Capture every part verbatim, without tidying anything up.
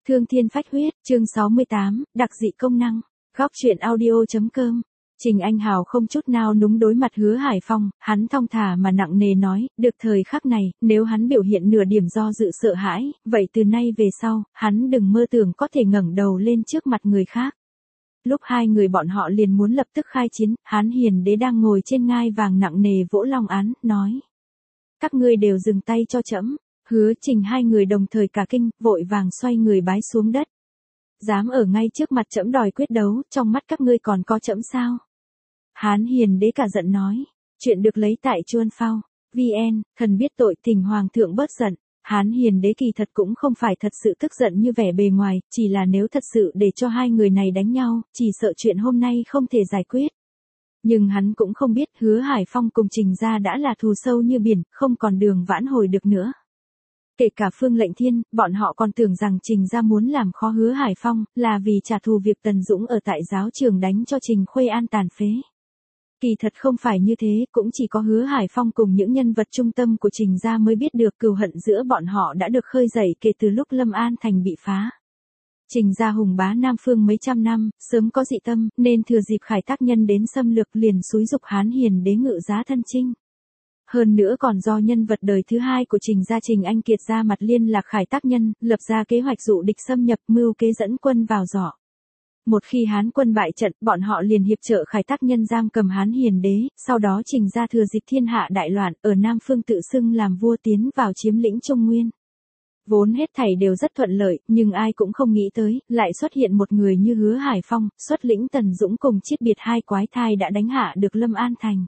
Thương thiên phách huyết, chương sáu mươi tám, đặc dị công năng. Góc truyện audio.com. Trình Anh Hào không chút nào núng đối mặt Hứa Hải Phong, hắn thong thả mà nặng nề nói, được thời khắc này, nếu hắn biểu hiện nửa điểm do dự sợ hãi, vậy từ nay về sau, hắn đừng mơ tưởng có thể ngẩng đầu lên trước mặt người khác. Lúc hai người bọn họ liền muốn lập tức khai chiến, Hán Hiền Đế đang ngồi trên ngai vàng nặng nề vỗ long án, nói. Các ngươi đều dừng tay cho trẫm. Hứa Trình hai người đồng thời cả kinh, vội vàng xoay người bái xuống đất. Dám ở ngay trước mặt trẫm đòi quyết đấu, trong mắt các ngươi còn có trẫm sao? Hán Hiền Đế cả giận nói, chuyện được lấy tại Chuân Phao, vn, thần biết tội, thỉnh hoàng thượng bớt giận. Hán Hiền Đế kỳ thật cũng không phải thật sự tức giận như vẻ bề ngoài, chỉ là nếu thật sự để cho hai người này đánh nhau, chỉ sợ chuyện hôm nay không thể giải quyết. Nhưng hắn cũng không biết Hứa Hải Phong cùng Trình gia đã là thù sâu như biển, không còn đường vãn hồi được nữa. Kể cả Phương Lệnh Thiên, bọn họ còn tưởng rằng Trình gia muốn làm khó Hứa Hải Phong, là vì trả thù việc Tần Dũng ở tại giáo trường đánh cho Trình Khuê An tàn phế. Kỳ thật không phải như thế, cũng chỉ có Hứa Hải Phong cùng những nhân vật trung tâm của Trình gia mới biết được cừu hận giữa bọn họ đã được khơi dậy kể từ lúc Lâm An Thành bị phá. Trình gia hùng bá Nam Phương mấy trăm năm, sớm có dị tâm, nên thừa dịp Khải Tác Nhân đến xâm lược liền xúi dục Hán Hiền Đế ngự giá thân chinh. Hơn nữa còn do nhân vật đời thứ hai của Trình gia Trình Anh Kiệt ra mặt liên lạc Khải Tác Nhân, lập ra kế hoạch dụ địch xâm nhập, mưu kế dẫn quân vào giỏ. Một khi Hán quân bại trận, bọn họ liền hiệp trợ Khải Tác Nhân giam cầm Hán Hiền Đế, sau đó Trình gia thừa dịp thiên hạ đại loạn, ở Nam Phương tự xưng làm vua tiến vào chiếm lĩnh Trung Nguyên. Vốn hết thảy đều rất thuận lợi, nhưng ai cũng không nghĩ tới, lại xuất hiện một người như Hứa Hải Phong, xuất lĩnh Tần Dũng cùng chiết biệt hai quái thai đã đánh hạ được Lâm An Thành.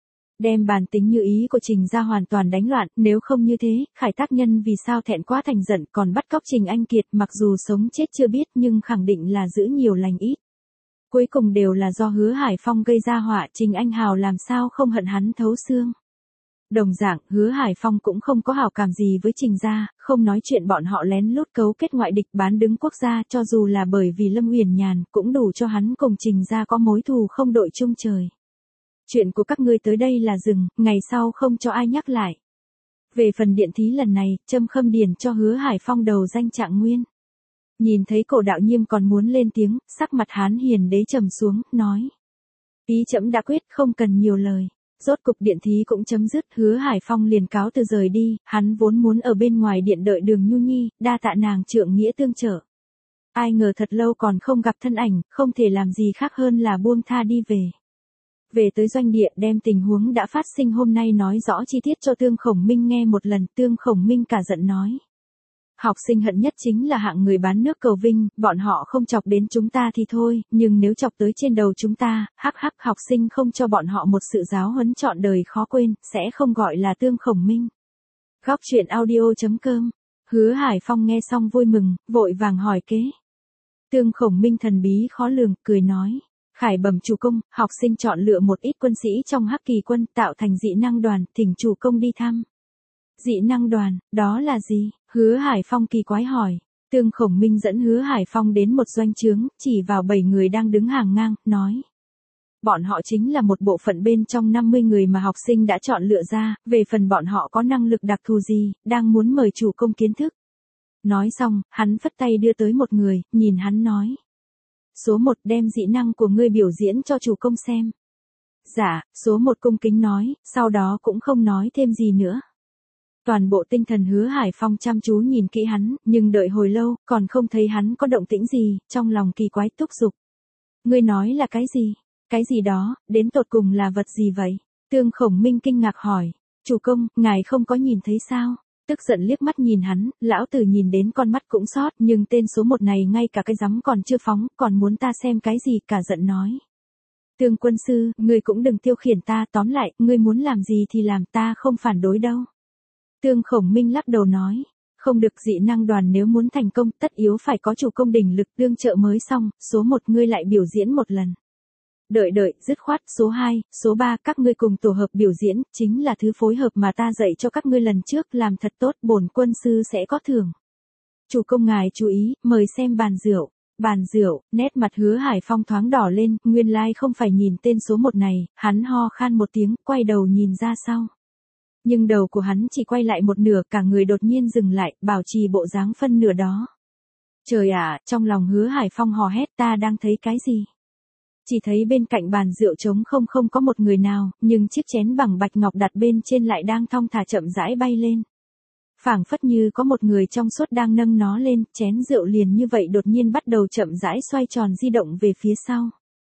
Đem bản tính như ý của Trình gia hoàn toàn đánh loạn, nếu không như thế, Khải Tác Nhân vì sao thẹn quá thành giận còn bắt cóc Trình Anh Kiệt, mặc dù sống chết chưa biết nhưng khẳng định là giữ nhiều lành ít. Cuối cùng đều là do Hứa Hải Phong gây ra họa, Trình Anh Hào làm sao không hận hắn thấu xương. Đồng dạng, Hứa Hải Phong cũng không có hảo cảm gì với Trình gia, không nói chuyện bọn họ lén lút cấu kết ngoại địch bán đứng quốc gia, cho dù là bởi vì Lâm Uyển Nhàn, cũng đủ cho hắn cùng Trình gia có mối thù không đội chung trời. Chuyện của các ngươi tới đây là dừng, ngày sau không cho ai nhắc lại. Về phần điện thí lần này, Trâm Khâm điền cho Hứa Hải Phong đầu danh trạng nguyên. Nhìn thấy Cổ Đạo Nhiêm còn muốn lên tiếng, sắc mặt Hán Hiền Đế trầm xuống, nói. Ý trẫm đã quyết, không cần nhiều lời. Rốt cục điện thí cũng chấm dứt, Hứa Hải Phong liền cáo từ rời đi, hắn vốn muốn ở bên ngoài điện đợi Đường Nhu Nhi, đa tạ nàng trượng nghĩa tương trợ. Ai ngờ thật lâu còn không gặp thân ảnh, không thể làm gì khác hơn là buông tha đi về. Về tới doanh địa đem tình huống đã phát sinh hôm nay nói rõ chi tiết cho Tương Khổng Minh nghe một lần, Tương Khổng Minh cả giận nói. Học sinh hận nhất chính là hạng người bán nước cầu vinh, bọn họ không chọc đến chúng ta thì thôi, nhưng nếu chọc tới trên đầu chúng ta, hắc hắc học sinh không cho bọn họ một sự giáo huấn trọn đời khó quên, sẽ không gọi là Tương Khổng Minh. Góc truyện audio.com. Hứa Hải Phong nghe xong vui mừng, vội vàng hỏi kế. Tương Khổng Minh thần bí khó lường, cười nói. Khải bẩm chủ công, học sinh chọn lựa một ít quân sĩ trong Hắc Kỳ quân tạo thành dị năng đoàn, thỉnh chủ công đi thăm. Dị năng đoàn, đó là gì? Hứa Hải Phong kỳ quái hỏi. Tương Khổng Minh dẫn Hứa Hải Phong đến một doanh trướng, chỉ vào bảy người đang đứng hàng ngang, nói. Bọn họ chính là một bộ phận bên trong năm mươi người mà học sinh đã chọn lựa ra, về phần bọn họ có năng lực đặc thù gì, đang muốn mời chủ công kiến thức. Nói xong, hắn phất tay đưa tới một người, nhìn hắn nói. Số một đem dị năng của ngươi biểu diễn cho chủ công xem. Dạ, số một cung kính nói, sau đó cũng không nói thêm gì nữa. Toàn bộ tinh thần Hứa Hải Phong chăm chú nhìn kỹ hắn, nhưng đợi hồi lâu, còn không thấy hắn có động tĩnh gì, trong lòng kỳ quái thúc giục. Ngươi nói là cái gì? Cái gì đó, đến tột cùng là vật gì vậy? Tương Khổng Minh kinh ngạc hỏi. Chủ công, ngài không có nhìn thấy sao? Tức giận liếc mắt nhìn hắn, lão tử nhìn đến con mắt cũng sót, nhưng tên số một này ngay cả cái giấm còn chưa phóng, còn muốn ta xem cái gì, cả giận nói. Tương quân sư, ngươi cũng đừng tiêu khiển ta, tóm lại, ngươi muốn làm gì thì làm, ta không phản đối đâu. Tương Khổng Minh lắc đầu nói, không được, dị năng đoàn nếu muốn thành công, tất yếu phải có chủ công đỉnh lực, tương trợ mới xong, số một ngươi lại biểu diễn một lần. Đợi đợi, dứt khoát, số hai, số ba các ngươi cùng tổ hợp biểu diễn, chính là thứ phối hợp mà ta dạy cho các ngươi lần trước, làm thật tốt, bổn quân sư sẽ có thưởng. Chủ công ngài chú ý, mời xem bàn rượu. Bàn rượu, nét mặt Hứa Hải Phong thoáng đỏ lên, nguyên lai không phải nhìn tên số một này, hắn ho khan một tiếng, quay đầu nhìn ra sau. Nhưng đầu của hắn chỉ quay lại một nửa, cả người đột nhiên dừng lại, bảo trì bộ dáng phân nửa đó. Trời ạ, trong lòng Hứa Hải Phong hò hét, ta đang thấy cái gì? Chỉ thấy bên cạnh bàn rượu trống không không có một người nào, nhưng chiếc chén bằng bạch ngọc đặt bên trên lại đang thong thả chậm rãi bay lên. Phảng phất như có một người trong suốt đang nâng nó lên, chén rượu liền như vậy đột nhiên bắt đầu chậm rãi xoay tròn di động về phía sau.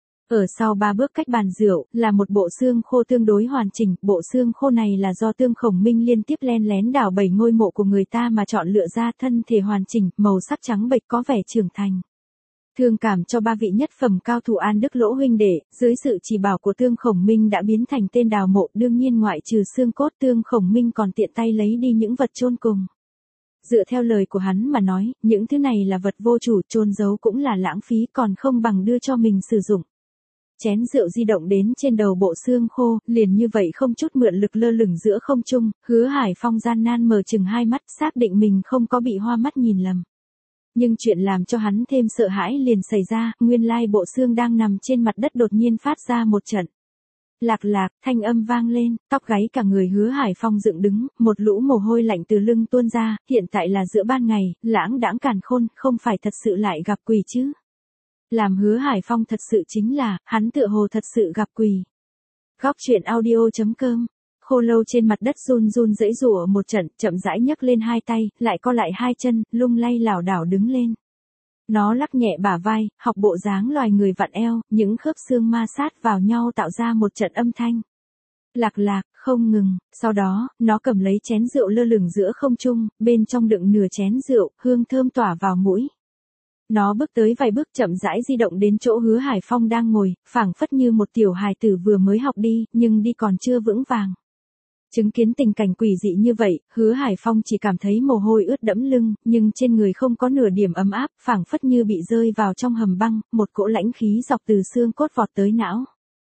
Ở sau ba bước cách bàn rượu, là một bộ xương khô tương đối hoàn chỉnh, bộ xương khô này là do Tương Khổng Minh liên tiếp len lén đào bảy ngôi mộ của người ta mà chọn lựa ra, thân thể hoàn chỉnh, màu sắc trắng bệch có vẻ trưởng thành. Thương cảm cho ba vị nhất phẩm cao thủ An Đức Lỗ huynh đệ, dưới sự chỉ bảo của Tương Khổng Minh đã biến thành tên đào mộ, đương nhiên ngoại trừ xương cốt, Tương Khổng Minh còn tiện tay lấy đi những vật chôn cùng. Dựa theo lời của hắn mà nói, những thứ này là vật vô chủ, chôn giấu cũng là lãng phí, còn không bằng đưa cho mình sử dụng. Chén rượu di động đến trên đầu bộ xương khô, liền như vậy không chút mượn lực lơ lửng giữa không trung, Hứa Hải Phong gian nan mở chừng hai mắt, xác định mình không có bị hoa mắt nhìn lầm. Nhưng chuyện làm cho hắn thêm sợ hãi liền xảy ra, nguyên lai bộ xương đang nằm trên mặt đất đột nhiên phát ra một trận. Lạc lạc, thanh âm vang lên, tóc gáy cả người Hứa Hải Phong dựng đứng, một lũ mồ hôi lạnh từ lưng tuôn ra, hiện tại là giữa ban ngày, lãng đãng càn khôn, không phải thật sự lại gặp quỷ chứ. Làm Hứa Hải Phong thật sự chính là, hắn tựa hồ thật sự gặp quỷ. Góc truyện audio chấm com. Khô Lâu trên mặt đất run run rẫy rủa một trận, chậm rãi nhấc lên hai tay, lại co lại hai chân, lung lay lảo đảo đứng lên. Nó lắc nhẹ bả vai, học bộ dáng loài người vặn eo, những khớp xương ma sát vào nhau tạo ra một trận âm thanh. Lạc lạc, không ngừng, sau đó, nó cầm lấy chén rượu lơ lửng giữa không trung, bên trong đựng nửa chén rượu, hương thơm tỏa vào mũi. Nó bước tới vài bước chậm rãi di động đến chỗ Hứa Hải Phong đang ngồi, phảng phất như một tiểu hài tử vừa mới học đi, nhưng đi còn chưa vững vàng. Chứng kiến tình cảnh quỷ dị như vậy, Hứa Hải Phong chỉ cảm thấy mồ hôi ướt đẫm lưng, nhưng trên người không có nửa điểm ấm áp, phảng phất như bị rơi vào trong hầm băng, một cỗ lãnh khí dọc từ xương cốt vọt tới não.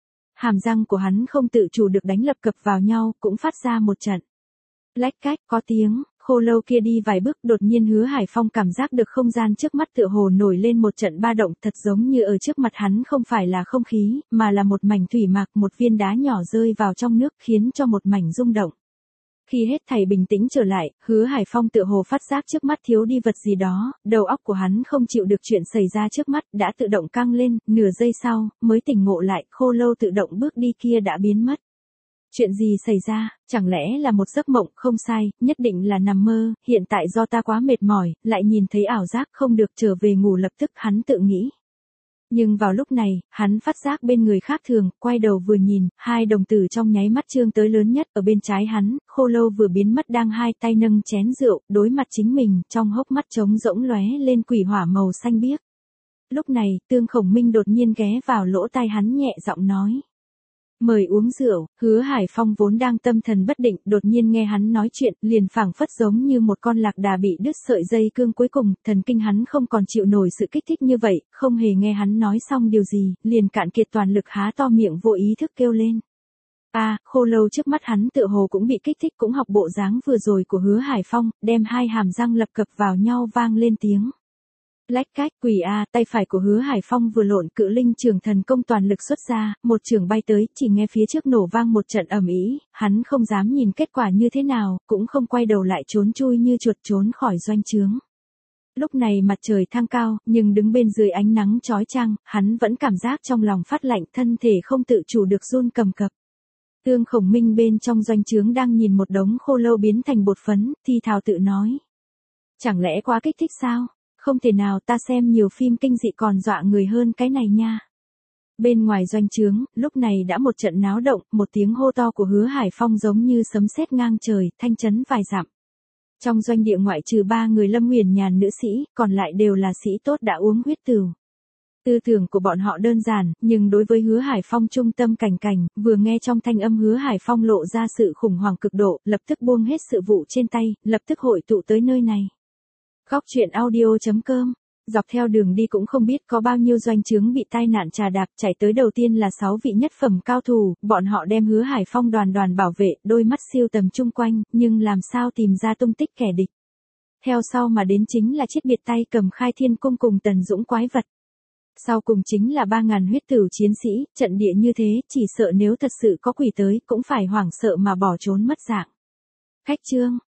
Hàm răng của hắn không tự chủ được đánh lập cập vào nhau, cũng phát ra một trận lách cách, có tiếng. Khô Lâu kia đi vài bước, đột nhiên Hứa Hải Phong cảm giác được không gian trước mắt tựa hồ nổi lên một trận ba động, thật giống như ở trước mặt hắn không phải là không khí, mà là một mảnh thủy mạc, một viên đá nhỏ rơi vào trong nước, khiến cho một mảnh rung động. Khi hết thảy bình tĩnh trở lại, Hứa Hải Phong tựa hồ phát giác trước mắt thiếu đi vật gì đó, đầu óc của hắn không chịu được chuyện xảy ra trước mắt, đã tự động căng lên, nửa giây sau, mới tỉnh ngộ lại, Khô Lâu tự động bước đi kia đã biến mất. Chuyện gì xảy ra, chẳng lẽ là một giấc mộng, không sai, nhất định là nằm mơ, hiện tại do ta quá mệt mỏi, lại nhìn thấy ảo giác, không được trở về ngủ lập tức, hắn tự nghĩ. Nhưng vào lúc này, hắn phát giác bên người khác thường, quay đầu vừa nhìn, hai đồng tử trong nháy mắt trương tới lớn nhất, ở bên trái hắn, Khô Lâu vừa biến mất đang hai tay nâng chén rượu, đối mặt chính mình, trong hốc mắt trống rỗng lóe lên quỷ hỏa màu xanh biếc. Lúc này, Tương Khổng Minh đột nhiên ghé vào lỗ tai hắn nhẹ giọng nói. Mời uống rượu. Hứa Hải Phong vốn đang tâm thần bất định, đột nhiên nghe hắn nói chuyện, liền phảng phất giống như một con lạc đà bị đứt sợi dây cương cuối cùng, thần kinh hắn không còn chịu nổi sự kích thích như vậy, không hề nghe hắn nói xong điều gì, liền cạn kiệt toàn lực há to miệng vô ý thức kêu lên. A, à, Khô Lâu trước mắt hắn tựa hồ cũng bị kích thích, cũng học bộ dáng vừa rồi của Hứa Hải Phong, đem hai hàm răng lập cập vào nhau vang lên tiếng. Lách cách, quỷ a, tay phải của Hứa Hải Phong vừa lộn, Cự Linh Trường Thần Công toàn lực xuất ra, một trường bay tới, chỉ nghe phía trước nổ vang một trận ầm ĩ, hắn không dám nhìn kết quả như thế nào, cũng không quay đầu lại, trốn chui như chuột trốn khỏi doanh trướng. Lúc này mặt trời thăng cao, nhưng đứng bên dưới ánh nắng chói chang, hắn vẫn cảm giác trong lòng phát lạnh, thân thể không tự chủ được run cầm cập. Tương Khổng Minh bên trong doanh trướng đang nhìn một đống khô lâu biến thành bột phấn, thì thào tự nói. Chẳng lẽ quá kích thích sao? Không thể nào, ta xem nhiều phim kinh dị còn dọa người hơn cái này nha. Bên ngoài doanh trướng, lúc này đã một trận náo động, một tiếng hô to của Hứa Hải Phong giống như sấm sét ngang trời, thanh chấn vài dặm. Trong doanh địa ngoại trừ ba người Lâm Huyền Nhàn nữ sĩ, còn lại đều là sĩ tốt đã uống huyết tửu. Tư tưởng của bọn họ đơn giản, nhưng đối với Hứa Hải Phong trung tâm cảnh cảnh, vừa nghe trong thanh âm Hứa Hải Phong lộ ra sự khủng hoảng cực độ, lập tức buông hết sự vụ trên tay, lập tức hội tụ tới nơi này. Góc truyện audio chấm com. Dọc theo đường đi cũng không biết có bao nhiêu doanh trướng bị tai nạn trà đạp, chạy tới đầu tiên là sáu vị nhất phẩm cao thủ, bọn họ đem Hứa Hải Phong đoàn đoàn bảo vệ, đôi mắt siêu tầm chung quanh, nhưng làm sao tìm ra tung tích kẻ địch. Theo sau mà đến chính là chiết biệt tay cầm Khai Thiên Cung cùng Tần Dũng quái vật. Sau cùng chính là ba ngàn huyết tửu chiến sĩ, trận địa như thế, chỉ sợ nếu thật sự có quỷ tới, cũng phải hoảng sợ mà bỏ trốn mất dạng. Khách chương.